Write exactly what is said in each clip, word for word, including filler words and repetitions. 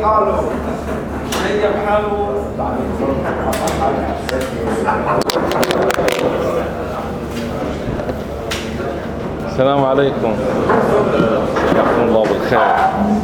حاله شيب حاله. السلام عليكم، حياكم الله بالخير.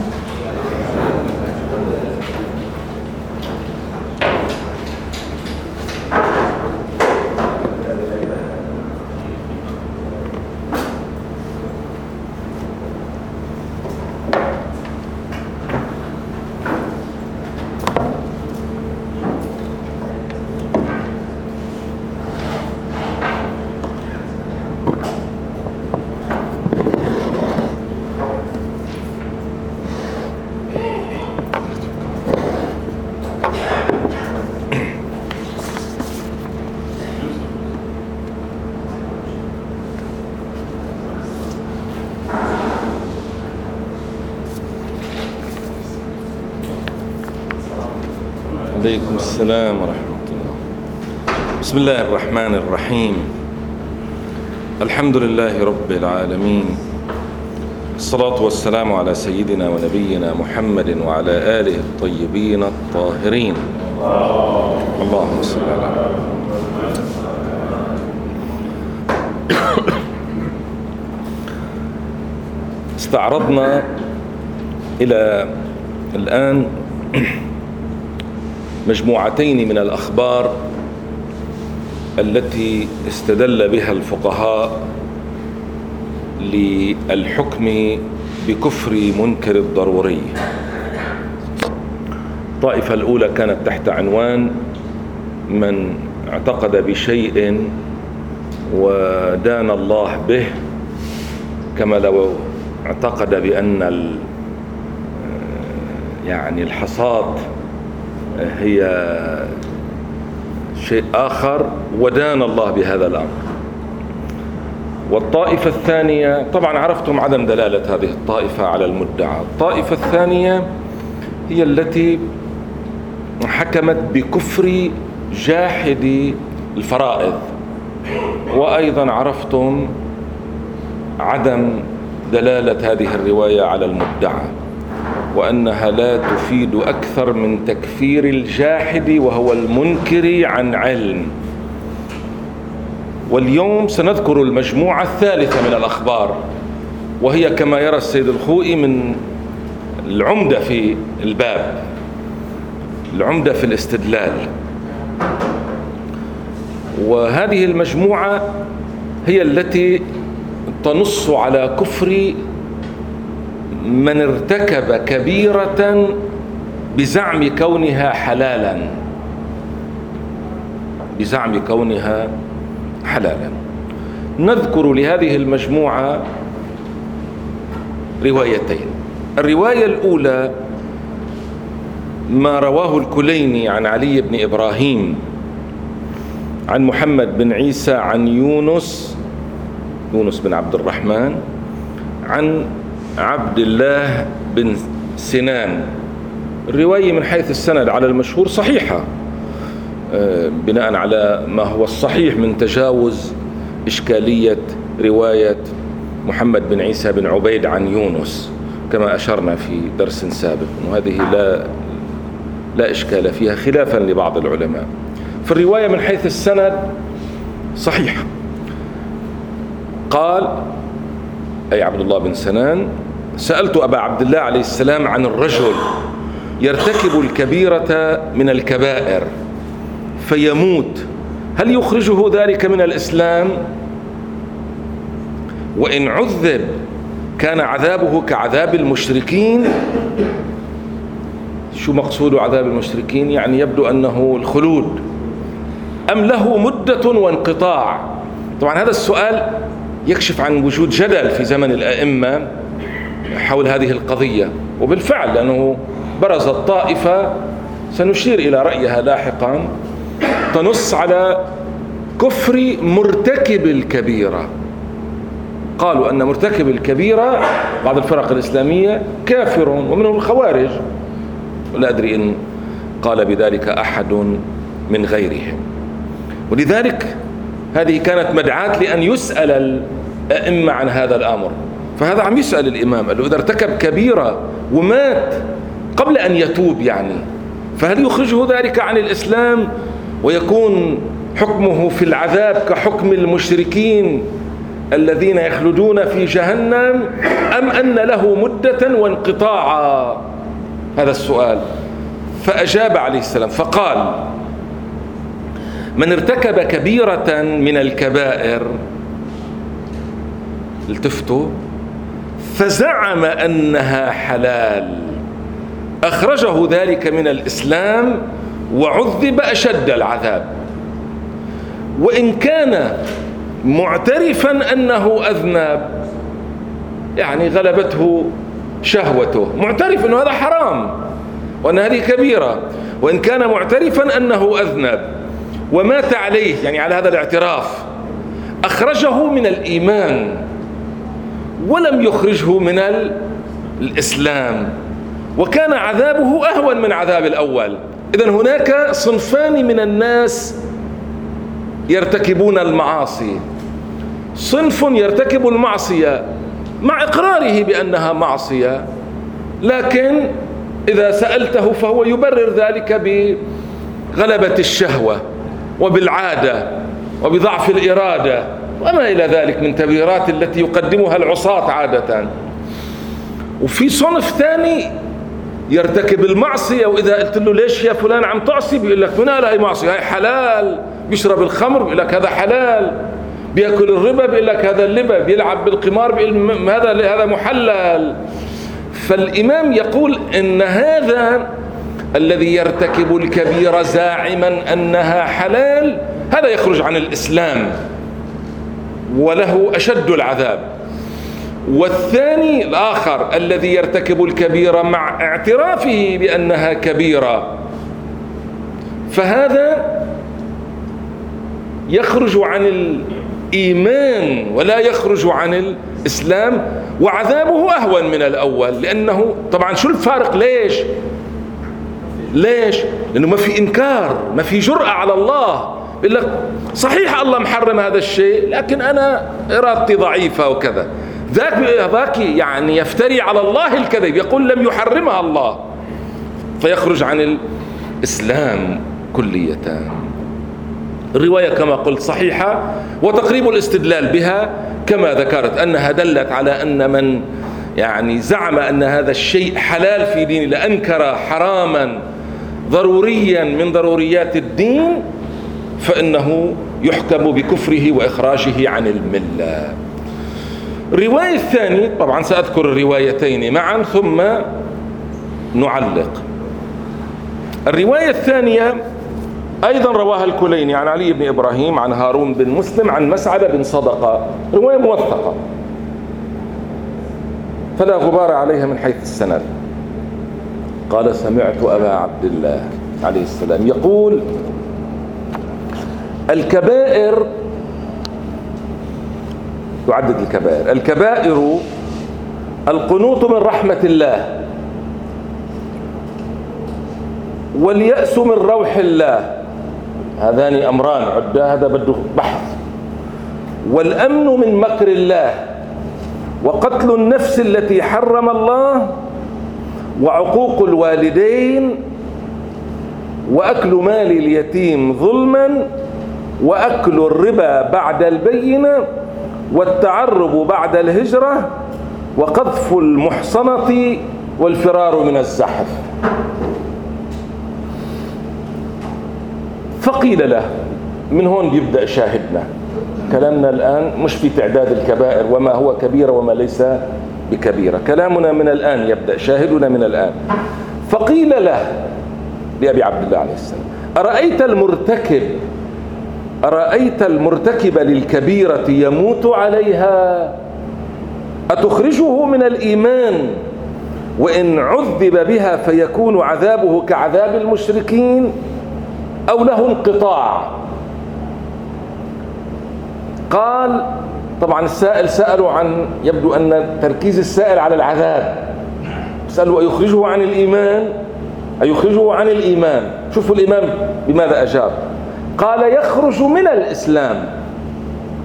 عليكم السلام ورحمة الله. بسم الله الرحمن الرحيم. الحمد لله رب العالمين، الصلاة والسلام على سيدنا ونبينا محمد وعلى آله الطيبين الطاهرين. اللهم صل على استعرضنا إلى الآن مجموعتين من الأخبار التي استدل بها الفقهاء للحكم بكفر منكر الضروري. الطائفة الأولى كانت تحت عنوان من اعتقد بشيء ودان الله به، كما لو اعتقد بأن يعني الحصاد هي شيء آخر ودان الله بهذا الأمر. والطائفة الثانية، طبعا عرفتم عدم دلالة هذه الطائفة على المدعى. الطائفة الثانية هي التي حكمت بكفر جاحد الفرائض، وأيضا عرفتم عدم دلالة هذه الرواية على المدعى، وأنها لا تفيد أكثر من تكفير الجاحد وهو المنكر عن علم. واليوم سنذكر المجموعة الثالثة من الأخبار، وهي كما يرى السيد الخوئي من العمدة في الباب، العمدة في الاستدلال. وهذه المجموعة هي التي تنص على كفر من ارتكب كبيرة بزعم كونها حلالا، بزعم كونها حلالا. نذكر لهذه المجموعة روايتين. الرواية الأولى ما رواه الكليني عن علي بن إبراهيم عن محمد بن عيسى عن يونس يونس بن عبد الرحمن عن عبد الله بن سنان. الرواية من حيث السند على المشهور صحيحة، بناء على ما هو الصحيح من تجاوز إشكالية رواية محمد بن عيسى بن عبيد عن يونس كما أشرنا في درس سابق، وهذه لا لا إشكال فيها خلافا لبعض العلماء. فالرواية من حيث السند صحيحة. قال أي عبد الله بن سنان: سألت أبا عبد الله عليه السلام عن الرجل يرتكب الكبيرة من الكبائر فيموت، هل يخرجه ذلك من الإسلام؟ وإن عذب كان عذابه كعذاب المشركين. شو مقصود عذاب المشركين؟ يعني يبدو أنه الخلود، أم له مدة وانقطاع؟ طبعا هذا السؤال يكشف عن وجود جدل في زمن الأئمة حول هذه القضية، وبالفعل لأنه برزت طائفة سنشير إلى رأيها لاحقا تنص على كفر مرتكب الكبيرة. قالوا أن مرتكب الكبيرة بعض الفرق الإسلامية كافر، ومنهم الخوارج، ولا أدري إن قال بذلك أحد من غيرهم. ولذلك هذه كانت مدعاة لأن يسأل الأئمة عن هذا الأمر. فهذا عم يسأل الإمام، قال له إذا ارتكب كبيرة ومات قبل أن يتوب يعني، فهل يخرجه ذلك عن الإسلام ويكون حكمه في العذاب كحكم المشركين الذين يخلدون في جهنم، أم أن له مدة وانقطاعا؟ هذا السؤال. فأجاب عليه السلام فقال: من ارتكب كبيرة من الكبائر، التفتوا، فزعم أنها حلال، أخرجه ذلك من الإسلام وعذب أشد العذاب، وإن كان معترفا أنه أذنب، يعني غلبته شهوته، معترف أنه هذا حرام وأن هذه كبيرة، وإن كان معترفا أنه أذنب ومات عليه، يعني على هذا الاعتراف، أخرجه من الإيمان ولم يخرجه من الإسلام، وكان عذابه أهون من عذاب الأول. إذن هناك صنفان من الناس يرتكبون المعاصي: صنف يرتكب المعصية مع إقراره بأنها معصية، لكن إذا سألته فهو يبرر ذلك بغلبة الشهوة وبالعادة وبضعف الإرادة وما إلى ذلك من تبريرات التي يقدمها العصاة عادة. وفي صنف ثاني يرتكب المعصية، وإذا قلت له ليش يا فلان عم تعصي، بيقول لك من هاي معصية، هاي حلال. بيشرب الخمر بيقول لك هذا حلال، بيأكل الربا بيقول لك هذا اللبا، بيلعب بالقمار بيقول هذا هذا محلل. فالإمام يقول إن هذا الذي يرتكب الكبيرة زاعما أنها حلال، هذا يخرج عن الإسلام وله أشد العذاب. والثاني الآخر الذي يرتكب الكبيرة مع اعترافه بأنها كبيرة، فهذا يخرج عن الإيمان ولا يخرج عن الإسلام، وعذابه أهون من الأول. لأنه طبعا شو الفارق؟ ليش؟ ليش؟ لأنه ما في إنكار، ما في جرأة على الله. بيقول لك صحيح الله محرم هذا الشيء، لكن أنا إرادتي ضعيفة وكذا. ذاك ذاك يعني يفتري على الله الكذب، يقول لم يحرمها الله، فيخرج عن الإسلام كلية. الرواية كما قلت صحيحة، وتقريب الاستدلال بها كما ذكرت أنها دلت على أن من يعني زعم أن هذا الشيء حلال في دين، لأنكر حراما ضروريا من ضروريات الدين، فإنه يحكم بكفره وإخراجه عن الملة. الرواية الثانية، طبعا سأذكر الروايتين معا ثم نعلق. الرواية الثانية أيضا رواها الكليني عن علي بن إبراهيم عن هارون بن مسلم عن مسعد بن صدقة، رواية موثقة فلا غبار عليها من حيث السند. قال: سمعت أبا عبد الله عليه السلام يقول: الكبائر، يعدد الكبائر: الكبائر القنوط من رحمة الله، واليأس من روح الله، هذان أمران عدة، هذا بده بحث. والأمن من مكر الله، وقتل النفس التي حرم الله، وعقوق الوالدين، وأكل مال اليتيم ظلما، وأكل الربا بعد البينة، والتعرب بعد الهجرة، وقذف المحصنة، والفرار من الزحف. فقيل له، من هون بيبدأ شاهدنا كلامنا الآن، مش في تعداد الكبائر وما هو كبيرة وما ليس بكبيرة، كلامنا من الآن يبدأ، شاهدنا من الآن. فقيل له لأبي عبد الله عليه السلام: أرأيت المرتكب أرأيت المرتكب للكبيرة يموت عليها، أتخرجه من الإيمان وإن عذب بها فيكون عذابه كعذاب المشركين، أو له انقطاع؟ قال، طبعا السائل سألوا عن، يبدو أن تركيز السائل على العذاب، سألوا أيخرجه عن الإيمان، أيخرجه عن الإيمان. شوفوا الإمام بماذا أجاب. قال: يخرج من الإسلام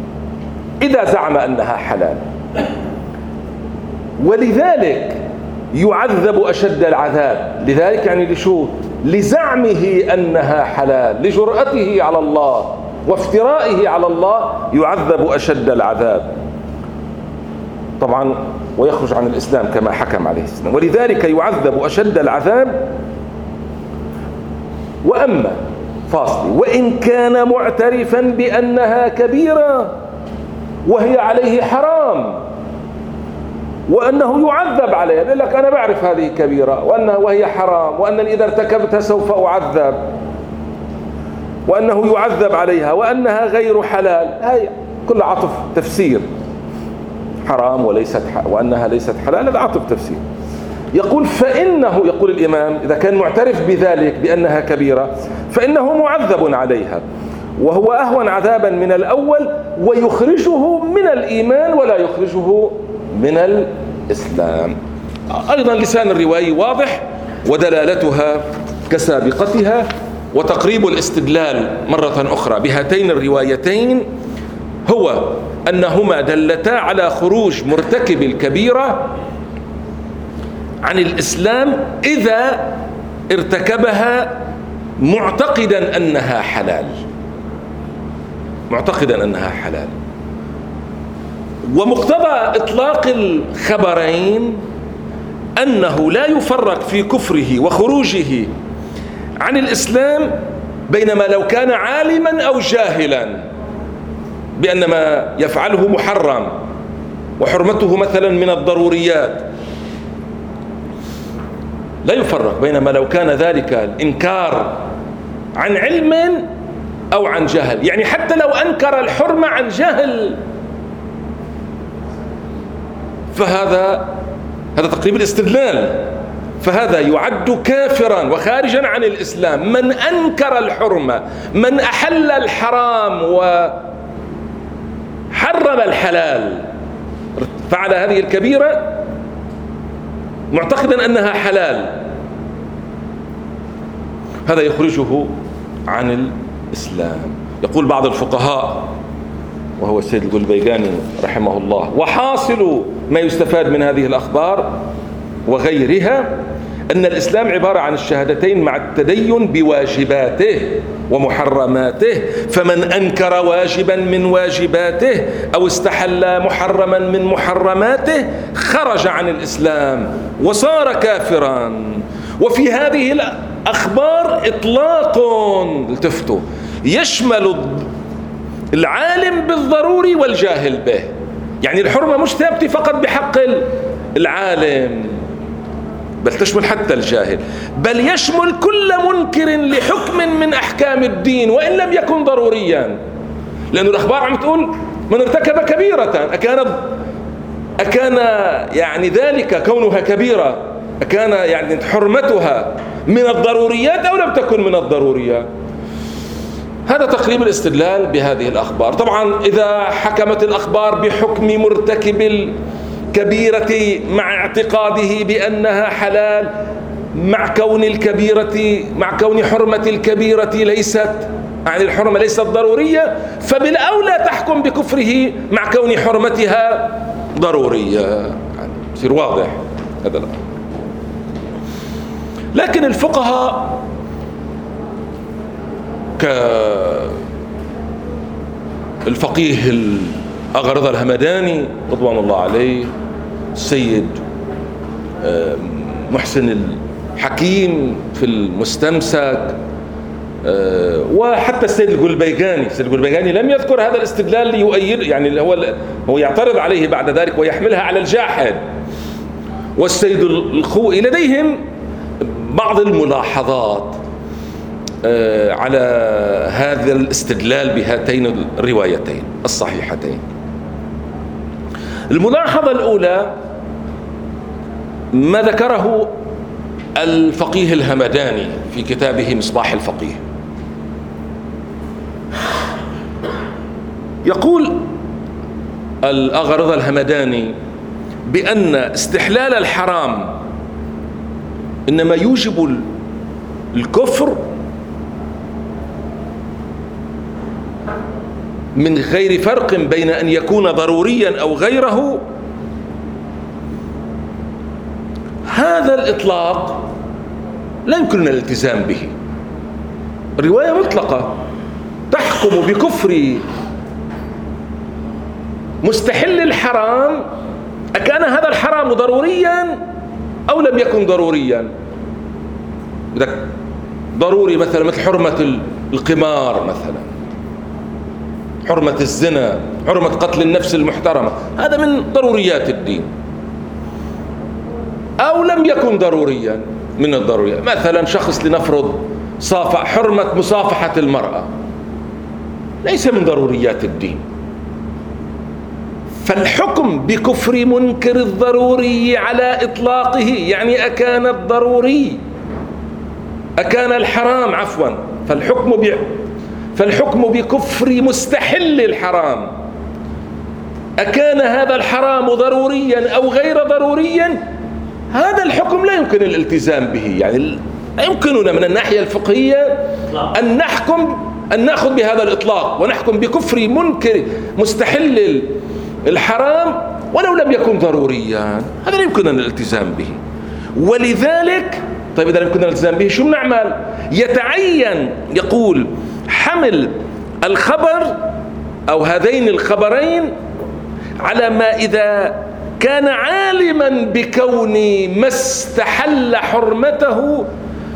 إذا زعم أنها حلال. ولذلك يعذب أشد العذاب. لذلك يعني لشو؟ لزعمه أنها حلال، لجرأته على الله وافترائه على الله يعذب أشد العذاب طبعا، ويخرج عن الإسلام كما حكم عليه السلام، ولذلك يعذب أشد العذاب. وأما فاصل وإن كان معترفا بأنها كبيرة وهي عليه حرام وأنه يعذب عليها، يقول لك أنا بعرف هذه كبيرة وأنها وهي حرام وأنني إذا ارتكبتها سوف أعذب، وأنه يعذب عليها وأنها غير حلال، هاي كل عطف تفسير. حرام وليست ح... وأنها ليست حلال، هذا عطف تفسير. يقول فإنه، يقول الإمام إذا كان معترف بذلك بأنها كبيرة فإنه معذب عليها وهو أهون عذابا من الأول ويخرجه من الإيمان ولا يخرجه من الإسلام. أيضا لسان الرواية واضح ودلالتها كسابقتها. وتقريب الاستدلال مرة أخرى بهاتين الروايتين هو أنهما دلتا على خروج مرتكب الكبيرة عن الإسلام إذا ارتكبها معتقدا أنها حلال، معتقدا أنها حلال. ومقتضى إطلاق الخبرين أنه لا يفرق في كفره وخروجه عن الإسلام بينما لو كان عالما أو جاهلا بأن ما يفعله محرم وحرمته مثلا من الضروريات، لا يفرق بينما لو كان ذلك الإنكار عن علم أو عن جهل. يعني حتى لو أنكر الحرمة عن جهل فهذا هذا تقريب الاستدلال، فهذا يعد كافرا وخارجا عن الإسلام. من أنكر الحرمة، من أحل الحرام وحرم الحلال، فعل هذه الكبيرة معتقدا أنها حلال، هذا يخرجه عن الإسلام. يقول بعض الفقهاء وهو السيد الغلبيجاني رحمه الله: وحاصل ما يستفاد من هذه الأخبار وغيرها أن الإسلام عبارة عن الشهادتين مع التدين بواجباته ومحرماته، فمن أنكر واجبا من واجباته أو استحل محرما من محرماته خرج عن الإسلام وصار كافرا. وفي هذه الأخبار إطلاق، التفتوا، يشمل العالم بالضروري والجاهل به. يعني الحرمة مش ثابتة فقط بحق العالم، بل تشمل حتى الجاهل، بل يشمل كل منكر لحكم من أحكام الدين وإن لم يكن ضروريا. لأن الأخبار عم تقول من ارتكب كبيرة، أكان أكان يعني ذلك كونها كبيرة، أكان يعني حرمتها من الضروريات أو لم تكن من الضروريات. هذا تقريب الاستدلال بهذه الأخبار. طبعا إذا حكمت الأخبار بحكم مرتكب الكبيرة مع اعتقاده بأنها حلال، مع كون الكبيرة مع كون حرمة الكبيرة ليست يعني الحرمة ليست ضرورية، فبالأولى تحكم بكفره مع كون حرمتها ضرورية. يعني يصير واضح هذا الأمر. لكن الفقهاء كالفقيه الأغا رضا الهمداني رضوان الله عليه، السيد محسن الحكيم في المستمسك، وحتى السيد الغلبيجاني. السيد الغلبيجاني لم يذكر هذا الاستدلال ليؤيد، يعني هو هو يعترض عليه بعد ذلك ويحملها على الجاحد. والسيد الخوئي لديهم بعض الملاحظات على هذا الاستدلال بهاتين الروايتين الصحيحتين. الملاحظة الأولى ما ذكره الفقيه الهمداني في كتابه مصباح الفقيه. يقول الأغا رضا الهمداني بأن استحلال الحرام إنما يوجب الكفر من غير فرق بين أن يكون ضروريا أو غيره. هذا الإطلاق لا يمكننا الالتزام به. الرواية مطلقة تحكم بكفر مستحل الحرام، أكان هذا الحرام ضروريا أو لم يكن ضروريا. ضروري مثلا مثل حرمة القمار مثلا، حرمة الزنا، حرمة قتل النفس المحترمة، هذا من ضروريات الدين. أو لم يكن ضروريا من الضروريات، مثلا شخص لنفرض صافح، حرمة مصافحة المرأة ليس من ضروريات الدين. فالحكم بكفر منكر الضروري على إطلاقه يعني أكان الضروري أكان الحرام عفوا فالحكم ب فالحكم بكفر مستحل الحرام أكان هذا الحرام ضروريا أو غير ضروريا، هذا الحكم لا يمكن الالتزام به. يعني لا يمكننا من الناحية الفقهية أن نحكم أن نأخذ بهذا الإطلاق ونحكم بكفر منكر مستحل الحرام ولو لم يكن ضروريا، هذا لا يمكننا الالتزام به. ولذلك طيب إذا لم يمكننا الالتزام به شو نعمل؟ يتعين يقول حمل الخبر أو هذين الخبرين على ما إذا كان عالما بكون ما استحل حرمته،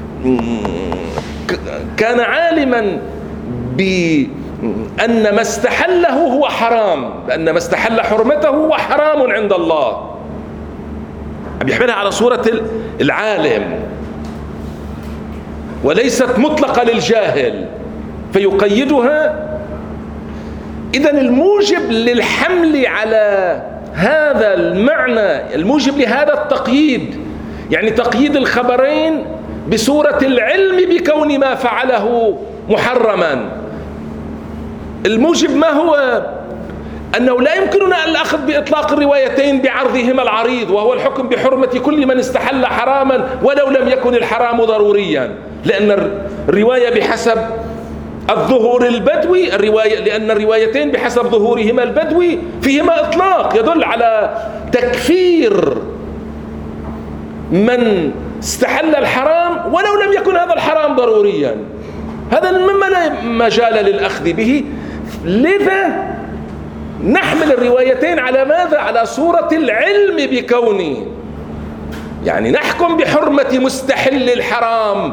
كان عالما بأن ما استحله هو حرام، بأن ما استحل حرمته هو حرام عند الله، بيحملها على صورة العالم وليست مطلقة للجاهل فيقيدها. إذن الموجب للحمل على هذا المعنى، الموجب لهذا التقييد، يعني تقييد الخبرين بصورة العلم بكون ما فعله محرما، الموجب ما هو؟ أنه لا يمكننا الأخذ بإطلاق الروايتين بعرضهما العريض، وهو الحكم بحرمة كل من استحل حراما ولو لم يكن الحرام ضروريا، لأن الرواية بحسب الظهور البدوي، الرواية لأن الروايتين بحسب ظهورهما البدوي فيهما إطلاق يدل على تكفير من استحل الحرام ولو لم يكن هذا الحرام ضروريا، هذا مما لا مجال للأخذ به. لذا نحمل الروايتين على ماذا؟ على صورة العلم بكونه، يعني نحكم بحرمة مستحل الحرام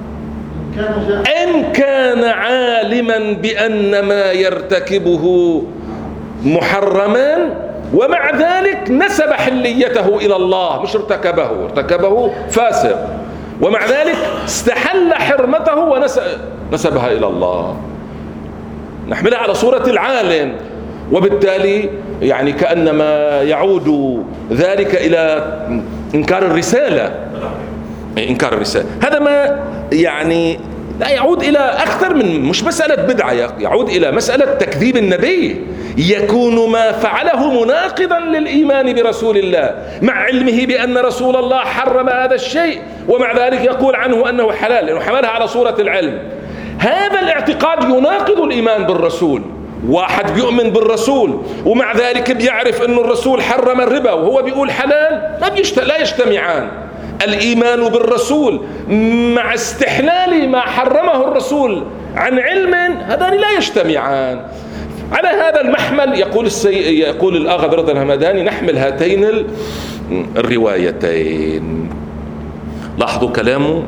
إن كان عالما بأن ما يرتكبه محرما، ومع ذلك نسب حليته إلى الله، مش ارتكبه، ارتكبه فاسق، ومع ذلك استحل حرمته ونسبها إلى الله، نحملها على صورة العالم. وبالتالي يعني كأنما يعود ذلك إلى إنكار الرسالة، إنكار الرسالة. هذا ما يعني لا يعود إلى أكثر من مش مسألة بدعة، يعود إلى مسألة تكذيب النبي، يكون ما فعله مناقضا للإيمان برسول الله مع علمه بأن رسول الله حرم هذا الشيء، ومع ذلك يقول عنه أنه حلال لأنه حملها على صورة العلم. هذا الاعتقاد يناقض الإيمان بالرسول. واحد بيؤمن بالرسول ومع ذلك بيعرف أن الرسول حرم الربا وهو بيقول حلال، لا يجتمعان. الإيمان بالرسول مع استحلال ما حرمه الرسول عن علم، هذان لا يجتمعان. على هذا المحمل يقول السي... يقول الآغا برضا الهمداني نحمل هاتين الروايتين. لاحظوا كلامه،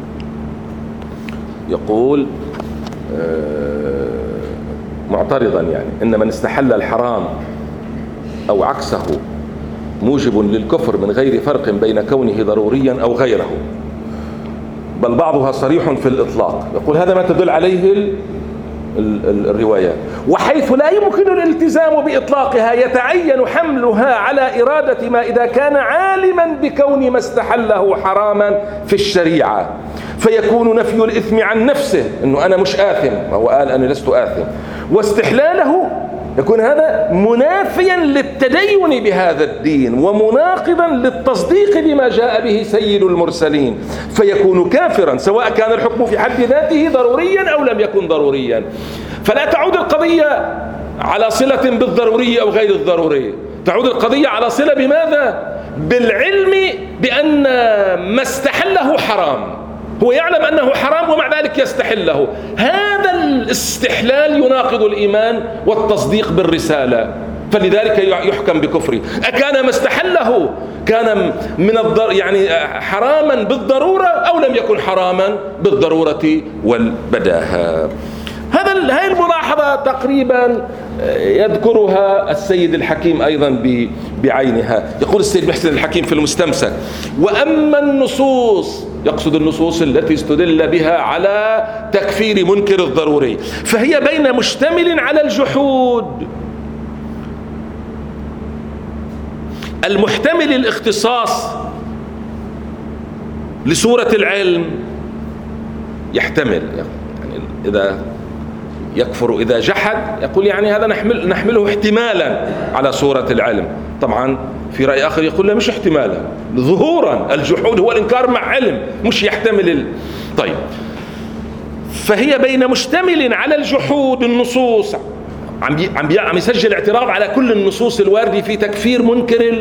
يقول معترضا يعني إن من استحل الحرام أو عكسه موجب للكفر من غير فرق بين كونه ضروريا أو غيره، بل بعضها صريح في الإطلاق. يقول هذا ما تدل عليه ال ال الروايات، وحيث لا يمكن الالتزام بإطلاقها يتعين حملها على إرادة ما إذا كان عالما بكون ما استحله حراما في الشريعة، فيكون نفي الإثم عن نفسه، أنه أنا مش آثم، هو قال أنا لست آثم، واستحلاله يكون هذا منافيا للتدين بهذا الدين ومناقضا للتصديق بما جاء به سيد المرسلين، فيكون كافرا سواء كان الحكم في حد ذاته ضروريا أو لم يكن ضروريا. فلا تعود القضية على صلة بالضروري أو غير الضروري، تعود القضية على صلة بماذا؟ بالعلم بأن ما استحله حرام، هو يعلم أنه حرام ومع ذلك يستحله. هذا الاستحلال يناقض الإيمان والتصديق بالرسالة، فلذلك يحكم بكفره. أكان ما استحله كان من الضر يعني حراما بالضرورة أو لم يكن حراما بالضرورة والبداهة. هذا هذه الملاحظة تقريبا يذكرها السيد الحكيم أيضا بعينها. يقول السيد محسن الحكيم في المستمسك: وأما النصوص، يقصد النصوص التي استدل بها على تكفير منكر الضروري، فهي بين مشتمل على الجحود المحتمل الاختصاص لصورة العلم، يحتمل يعني إذا يكفر إذا جحد، يقول يعني هذا نحمل نحمله احتمالا على صورة العلم. طبعا في رأي آخر يقول لا، مش احتمالا، ظهورا. الجحود هو الإنكار مع علم، مش يحتمل ال... طيب، فهي بين مشتمل على الجحود النصوص، عم بي عم بي عم يسجل اعتراض على كل النصوص الواردة في تكفير منكر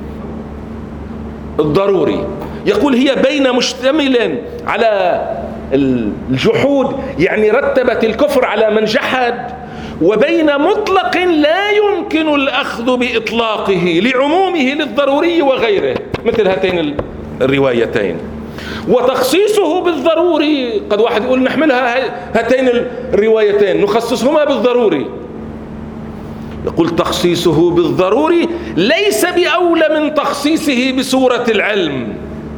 الضروري. يقول هي بين مشتمل على الجحود، يعني رتبت الكفر على من جحد، وبين مطلق لا يمكن الأخذ بإطلاقه لعمومه للضروري وغيره، مثل هاتين الروايتين. وتخصيصه بالضروري، قد واحد يقول نحملها هاتين الروايتين نخصصهما بالضروري، يقول تخصيصه بالضروري ليس بأولى من تخصيصه بصورة العلم.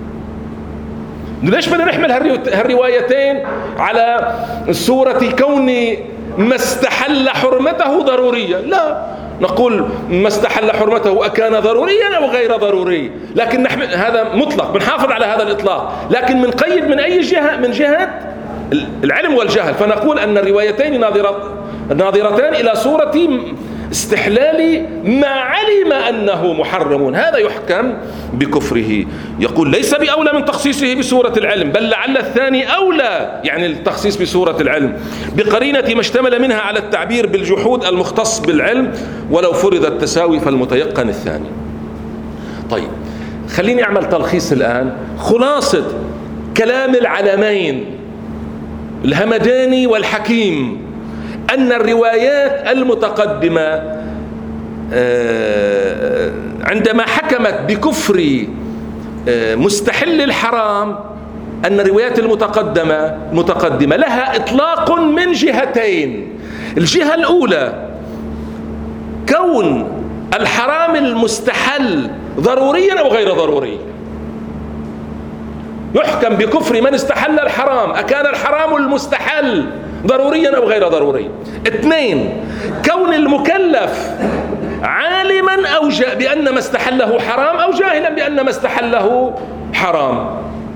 ليش بدنا نحمل هالروايتين على صورة كون ما استحل حرمته ضرورية؟ لا، نقول ما استحل حرمته أكان ضروريا أو غير ضروري، لكن نحمل هذا مطلق، بنحافظ على هذا الإطلاق، لكن بنقيد من أي جهة؟ من جهة العلم والجهل. فنقول أن الروايتين ناظرتان إلى صورة استحلال ما علم أنه محرم، هذا يحكم بكفره. يقول ليس بأولى من تخصيصه بصورة العلم، بل لعل الثاني أولى، يعني التخصيص بصورة العلم بقرينة ما اشتمل منها على التعبير بالجحود المختص بالعلم، ولو فرض التساوي فالمتيقن الثاني. طيب، خليني أعمل تلخيص الآن، خلاصة كلام العلمين الهمداني والحكيم، أن الروايات المتقدمة عندما حكمت بكفر مستحل الحرام، أن الروايات المتقدمة متقدمة لها إطلاق من جهتين. الجهة الأولى كون الحرام المستحل ضروريا أو غير ضروري، يحكم بكفر من استحل الحرام أكان الحرام المستحل ضروريا أو غير ضروري. اثنين، كون المكلف عالما أو جاء بأن ما استحله حرام أو جاهلا بأن ما استحله حرام.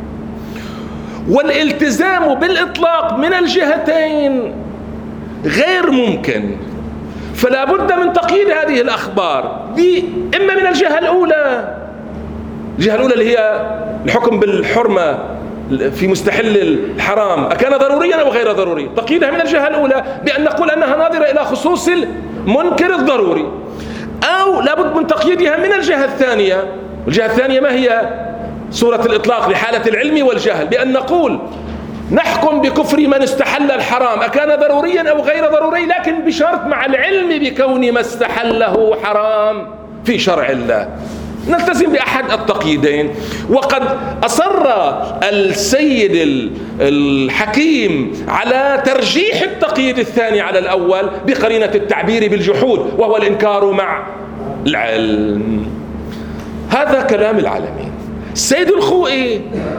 والالتزام بالإطلاق من الجهتين غير ممكن، فلا بد من تقييد هذه الأخبار دي إما من الجهة الأولى، الجهة الأولى اللي هي الحكم بالحرمة في مستحل الحرام أكان ضروريا أو غير ضروري، تقييدها من الجهة الأولى بأن نقول أنها ناظرة إلى خصوص المنكر الضروري، أو لابد من تقييدها من الجهة الثانية. الجهة الثانية ما هي؟ صورة الإطلاق لحالة العلم والجهل، بأن نقول نحكم بكفر من استحل الحرام أكان ضروريا أو غير ضروري، لكن بشرط مع العلم بكون ما استحله حرام في شرع الله، نلتزم بأحد التقييدين. وقد أصر السيد الحكيم على ترجيح التقييد الثاني على الأول بقرينة التعبير بالجحود، وهو الإنكار مع العلم. هذا كلام العالمين. السيد الخوئي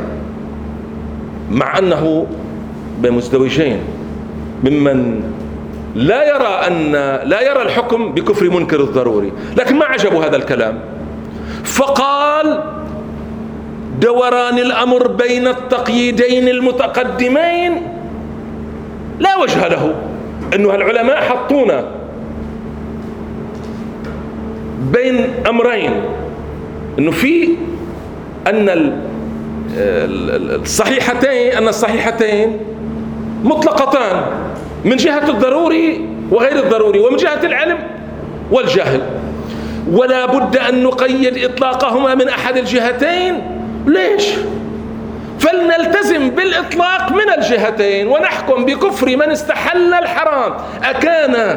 مع أنه بمزدوجين ممن لا يرى أن لا يرى الحكم بكفر منكر الضروري، لكن ما عجبه هذا الكلام، فقال دوران الأمر بين التقييدين المتقدمين لا وجه له، أنه العلماء حطونا بين أمرين، أنه في أن الصحيحتين أن الصحيحتين مطلقتان من جهة الضروري وغير الضروري، ومن جهة العلم والجهل. ولا بد أن نقيد إطلاقهما من أحد الجهتين. ليش؟ فلنلتزم بالإطلاق من الجهتين ونحكم بكفر من استحل الحرام، أكان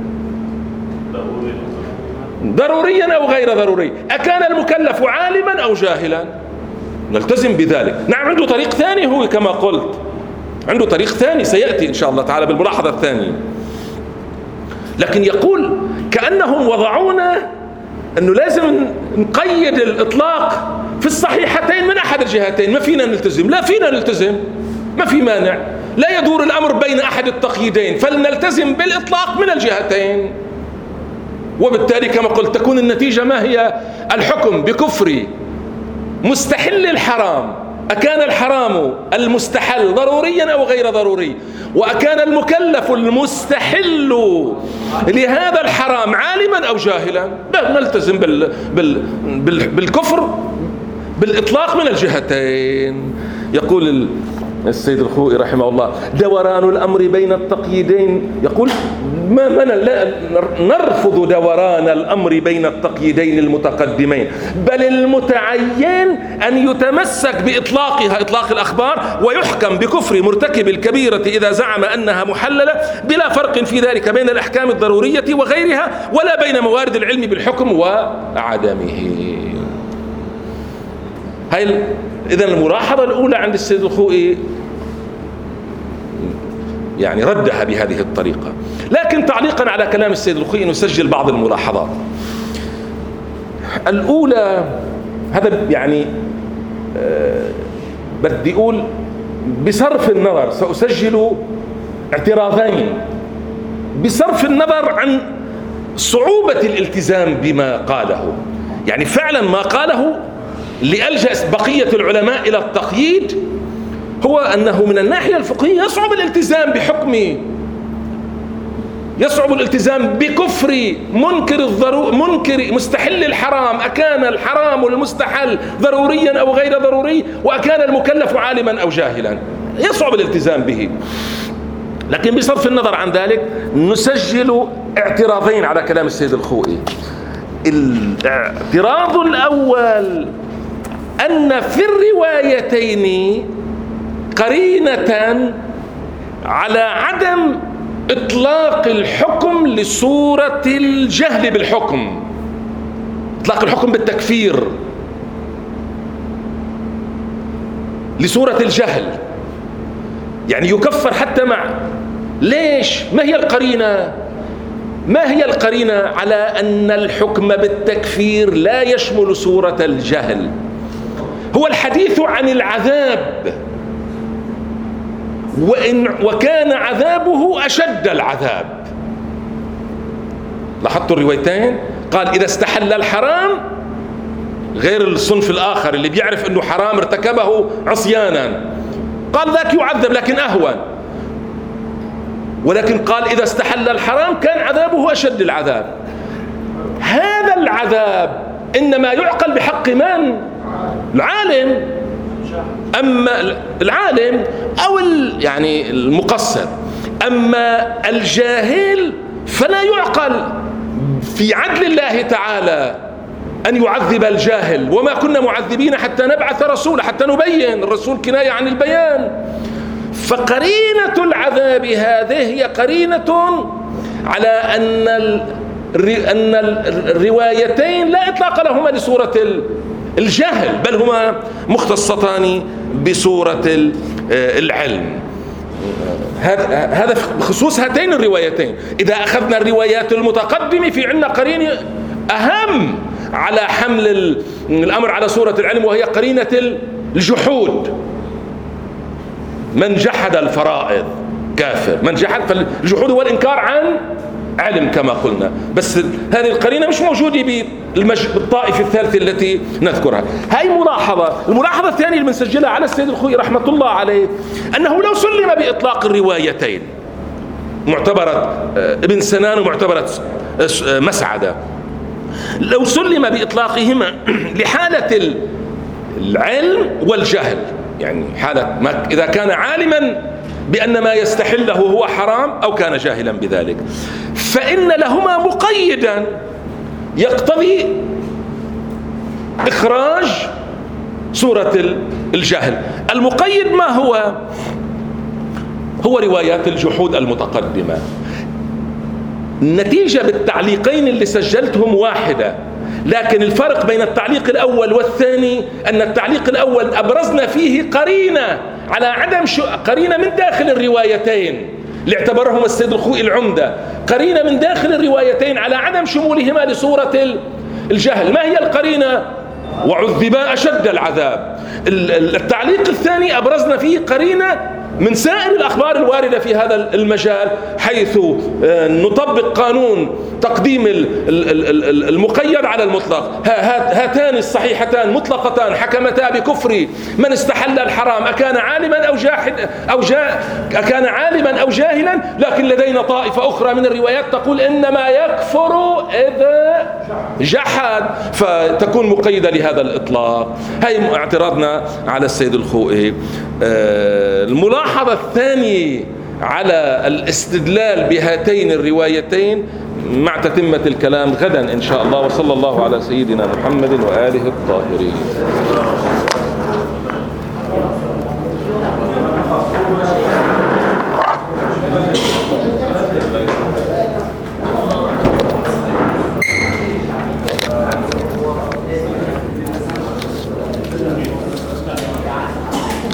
ضروريا أو غير ضروري، أكان المكلف عالما أو جاهلا، نلتزم بذلك. نعم عنده طريق ثاني، هو كما قلت عنده طريق ثاني سيأتي إن شاء الله تعالى بالملاحظة الثانية، لكن يقول كأنهم وضعونا أنه لازم نقيد الإطلاق في الصحيحتين من أحد الجهتين، ما فينا نلتزم. لا، فينا نلتزم، ما في مانع، لا يدور الأمر بين أحد التقييدين، فلنلتزم بالإطلاق من الجهتين. وبالتالي كما قلت تكون النتيجة ما هي؟ الحكم بكفر مستحل الحرام، أكان الحرام المستحل ضروريا أو غير ضروري، وأكان المكلف المستحل لهذا الحرام عالما أو جاهلا، نلتزم بال بال بال بالكفر بالإطلاق من الجهتين. يقول السيد الخوئي رحمه الله: دوران الأمر بين التقييدين، يقول ما من لا نرفض دوران الأمر بين التقييدين المتقدمين، بل المتعين أن يتمسك بإطلاقها، إطلاق الأخبار، ويحكم بكفر مرتكب الكبيرة إذا زعم أنها محللة، بلا فرق في ذلك بين الأحكام الضرورية وغيرها، ولا بين موارد العلم بالحكم وعدمه. هاي إذن الملاحظة الأولى عند السيد الخوئي يعني ردها بهذه الطريقة. لكن تعليقا على كلام السيد الخوئي نسجل بعض الملاحظات. الأولى، هذا يعني آه بدي أقول بصرف النظر، سأسجل اعتراضين بصرف النظر عن صعوبة الالتزام بما قاله. يعني فعلا ما قاله لألجأ بقية العلماء إلى التقييد هو أنه من الناحية الفقهية يصعب الالتزام بحكم، يصعب الالتزام بكفر منكر الضرو منكر مستحل الحرام، أكان الحرام المستحل ضروريا أو غير ضروري، وأكان المكلف عالما أو جاهلا، يصعب الالتزام به. لكن بصرف النظر عن ذلك نسجل اعتراضين على كلام السيد الخوئي. الاعتراض الأول أن في الروايتين قرينة على عدم إطلاق الحكم لصورة الجهل بالحكم، إطلاق الحكم بالتكفير لصورة الجهل، يعني يكفر حتى مع. ليش؟ ما هي القرينة؟ ما هي القرينة على أن الحكم بالتكفير لا يشمل صورة الجهل؟ هو الحديث عن العذاب، وإن وكان عذابه أشد العذاب. لاحظتوا الروايتين؟ قال إذا استحل الحرام، غير الصنف الآخر اللي بيعرف أنه حرام ارتكبه عصيانا، قال ذاك يعذب لكن أهون. ولكن قال إذا استحل الحرام كان عذابه أشد العذاب. هذا العذاب إنما يعقل بحق من؟ العالم، أما العالم أو يعني المقصر. أما الجاهل فلا يعقل في عدل الله تعالى أن يعذب الجاهل، وما كنا معذبين حتى نبعث رسولا، حتى نبين. الرسول كناية عن البيان. فقرينة العذاب هذه هي قرينة على أن أن الروايتين لا إطلاق لهما لصورة الجهل، بل هما مختصتان بصورة العلم. هذا بخصوص هاتين الروايتين. إذا أخذنا الروايات المتقدمة في عندنا قرينة أهم على حمل الأمر على صورة العلم، وهي قرينة الجحود. من جحد الفرائض كافر، من جحد. فالجحود هو الإنكار عن علم كما قلنا، بس هذه القرينة مش موجودة بالطائفة الثالثة التي نذكرها. هاي ملاحظة. الملاحظة الثانية اللي بنسجلها على السيد الخوئي رحمة الله عليه، أنه لو سلم بإطلاق الروايتين، معتبرة ابن سنان ومعتبرة مسعدة، لو سلم بإطلاقهما لحالة العلم والجهل، يعني حالة ما إذا كان عالما بأن ما يستحله هو حرام أو كان جاهلا بذلك، فإن لهما مقيدا يقتضي إخراج سورة الجهل. المقيد ما هو؟ هو روايات الجحود المتقدمة. النتيجة بالتعليقين اللي سجلتهم واحدة، لكن الفرق بين التعليق الأول والثاني أن التعليق الأول أبرزنا فيه قرينة على عدم شو... قرينة من داخل الروايتين اللي اعتبرهم السيد الخوئي العمدة، قرينة من داخل الروايتين على عدم شمولهما لسورة الجهل. ما هي القرينة؟ وعذبا أشد العذاب. التعليق الثاني أبرزنا فيه قرينة من سائر الأخبار الواردة في هذا المجال، حيث نطبق قانون تقديم المقيد على المطلق. هاتان الصحيحتان مطلقتان حكمتا بكفر من استحل الحرام أكان عالما أو جاحد أو جا أكان عالما أو جاهلا، لكن لدينا طائفة أخرى من الروايات تقول إنما يكفر إذا جحد، فتكون مقيدة لهذا الإطلاق. هاي اعتراضنا على السيد الخوئي. الملاحظة الثانية على الاستدلال بهاتين الروايتين مع تتمة الكلام غدا إن شاء الله. وصلى الله على سيدنا محمد وآله الطاهرين.